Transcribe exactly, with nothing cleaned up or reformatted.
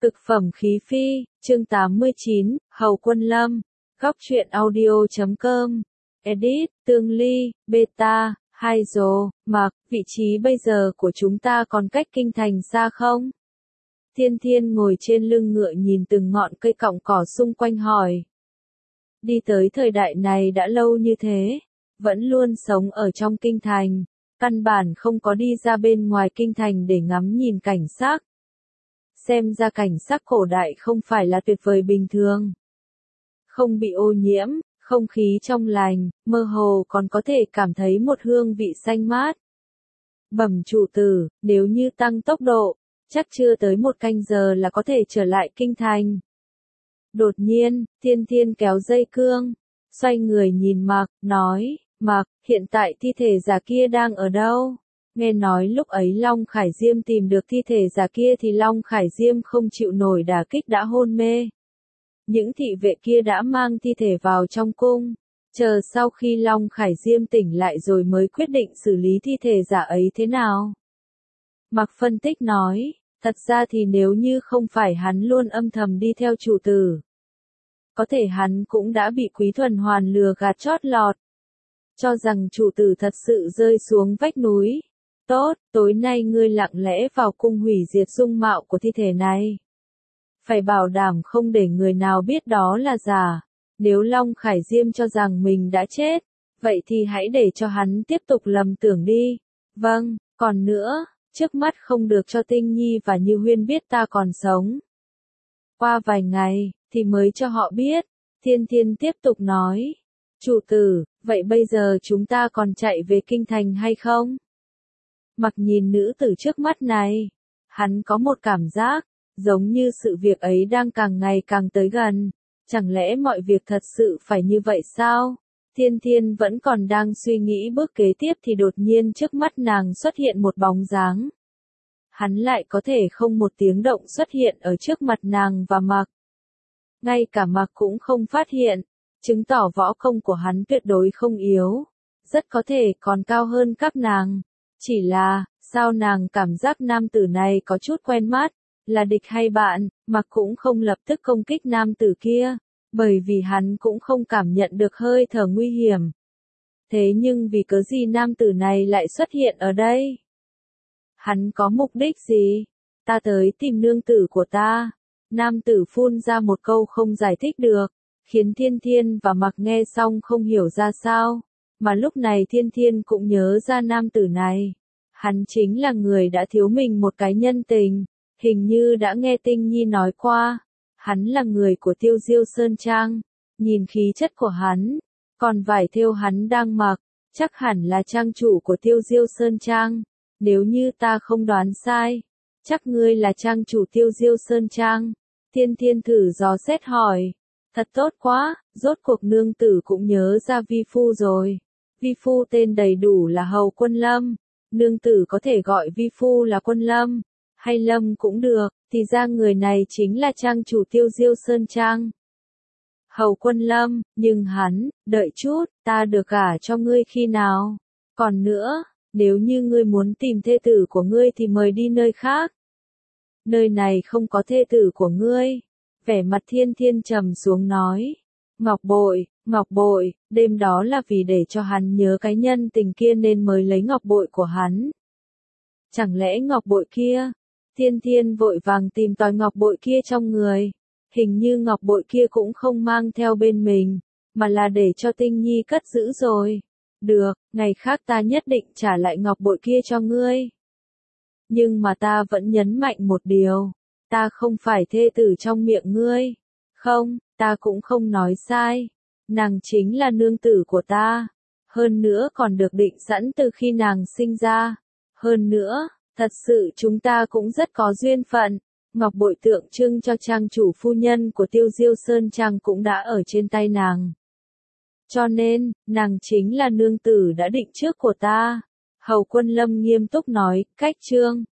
Cực phẩm khí phi, chương tám mươi chín, Hầu Quân Lâm, góc truyện audio chấm com, edit, Tương Ly, beta, Hydro, Mạc, vị trí bây giờ của chúng ta còn cách kinh thành xa không? Thiên Thiên ngồi trên lưng ngựa nhìn từng ngọn cây cọng cỏ xung quanh hỏi. Đi tới thời đại này đã lâu như thế, vẫn luôn sống ở trong kinh thành, căn bản không có đi ra bên ngoài kinh thành để ngắm nhìn cảnh sắc. Xem ra cảnh sắc cổ đại không phải là tuyệt vời bình thường. Không bị ô nhiễm, không khí trong lành, mơ hồ còn có thể cảm thấy một hương vị xanh mát. Bẩm chủ tử, nếu như tăng tốc độ, chắc chưa tới một canh giờ là có thể trở lại kinh thành. Đột nhiên, Thiên Thiên kéo dây cương, xoay người nhìn Mạc, nói, Mạc, hiện tại thi thể già kia đang ở đâu? Nghe nói lúc ấy Long Khải Diêm tìm được thi thể già kia thì Long Khải Diêm không chịu nổi đả kích đã hôn mê. Những thị vệ kia đã mang thi thể vào trong cung, chờ sau khi Long Khải Diêm tỉnh lại rồi mới quyết định xử lý thi thể giả ấy thế nào. Mạc phân tích nói, thật ra thì nếu như không phải hắn luôn âm thầm đi theo chủ tử, có thể hắn cũng đã bị Quý Thuần Hoàn lừa gạt chót lọt, cho rằng chủ tử thật sự rơi xuống vách núi. Tốt, tối nay ngươi lặng lẽ vào cung hủy diệt dung mạo của thi thể này. Phải bảo đảm không để người nào biết đó là giả. Nếu Long Khải Diêm cho rằng mình đã chết, vậy thì hãy để cho hắn tiếp tục lầm tưởng đi. Vâng, còn nữa, trước mắt không được cho Tinh Nhi và Như Huyên biết ta còn sống. Qua vài ngày, thì mới cho họ biết. Thiên Thiên tiếp tục nói. Chủ tử, vậy bây giờ chúng ta còn chạy về kinh thành hay không? Mặc nhìn nữ tử trước mắt này, hắn có một cảm giác, giống như sự việc ấy đang càng ngày càng tới gần. Chẳng lẽ mọi việc thật sự phải như vậy sao? Thiên Thiên vẫn còn đang suy nghĩ bước kế tiếp thì đột nhiên trước mắt nàng xuất hiện một bóng dáng. Hắn lại có thể không một tiếng động xuất hiện ở trước mặt nàng và Mạc. Ngay cả Mạc cũng không phát hiện, chứng tỏ võ công của hắn tuyệt đối không yếu, rất có thể còn cao hơn các nàng. Chỉ là, sao nàng cảm giác nam tử này có chút quen mắt, là địch hay bạn, Mạc cũng không lập tức công kích nam tử kia, bởi vì hắn cũng không cảm nhận được hơi thở nguy hiểm. Thế nhưng vì cớ gì nam tử này lại xuất hiện ở đây? Hắn có mục đích gì? Ta tới tìm nương tử của ta. Nam tử phun ra một câu không giải thích được, khiến Thiên Thiên và Mạc nghe xong không hiểu ra sao. Mà lúc này Thiên Thiên cũng nhớ ra nam tử này. Hắn chính là người đã thiếu mình một cái nhân tình, hình như đã nghe Tinh Nhi nói qua. Hắn là người của Tiêu Diêu Sơn Trang, nhìn khí chất của hắn, còn vải thêu hắn đang mặc, chắc hẳn là trang chủ của Tiêu Diêu Sơn Trang. Nếu như ta không đoán sai, chắc ngươi là trang chủ Tiêu Diêu Sơn Trang. Thiên Thiên thử dò xét hỏi, thật tốt quá, rốt cuộc nương tử cũng nhớ ra vi phu rồi. Vi phu tên đầy đủ là Hầu Quân Lâm, nương tử có thể gọi vi phu là Quân Lâm, hay Lâm cũng được, thì ra người này chính là trang chủ Tiêu Diêu Sơn Trang. Hầu Quân Lâm, nhưng hắn, đợi chút, ta được gả cho ngươi khi nào? Còn nữa, nếu như ngươi muốn tìm thê tử của ngươi thì mời đi nơi khác. Nơi này không có thê tử của ngươi. Vẻ mặt Thiên Thiên trầm xuống nói. Ngọc bội, ngọc bội, đêm đó là vì để cho hắn nhớ cái nhân tình kia nên mới lấy ngọc bội của hắn. Chẳng lẽ ngọc bội kia? Thiên Thiên vội vàng tìm tòi ngọc bội kia trong người. Hình như ngọc bội kia cũng không mang theo bên mình, mà là để cho Tinh Nhi cất giữ rồi. Được, ngày khác ta nhất định trả lại ngọc bội kia cho ngươi. Nhưng mà ta vẫn nhấn mạnh một điều. Ta không phải thê tử trong miệng ngươi. Không, ta cũng không nói sai. Nàng chính là nương tử của ta. Hơn nữa còn được định sẵn từ khi nàng sinh ra. Hơn nữa, thật sự chúng ta cũng rất có duyên phận. Ngọc bội tượng trưng cho trang chủ phu nhân của Tiêu Diêu Sơn Trang cũng đã ở trên tay nàng. Cho nên, nàng chính là nương tử đã định trước của ta. Hầu Quân Lâm nghiêm túc nói, cách chương.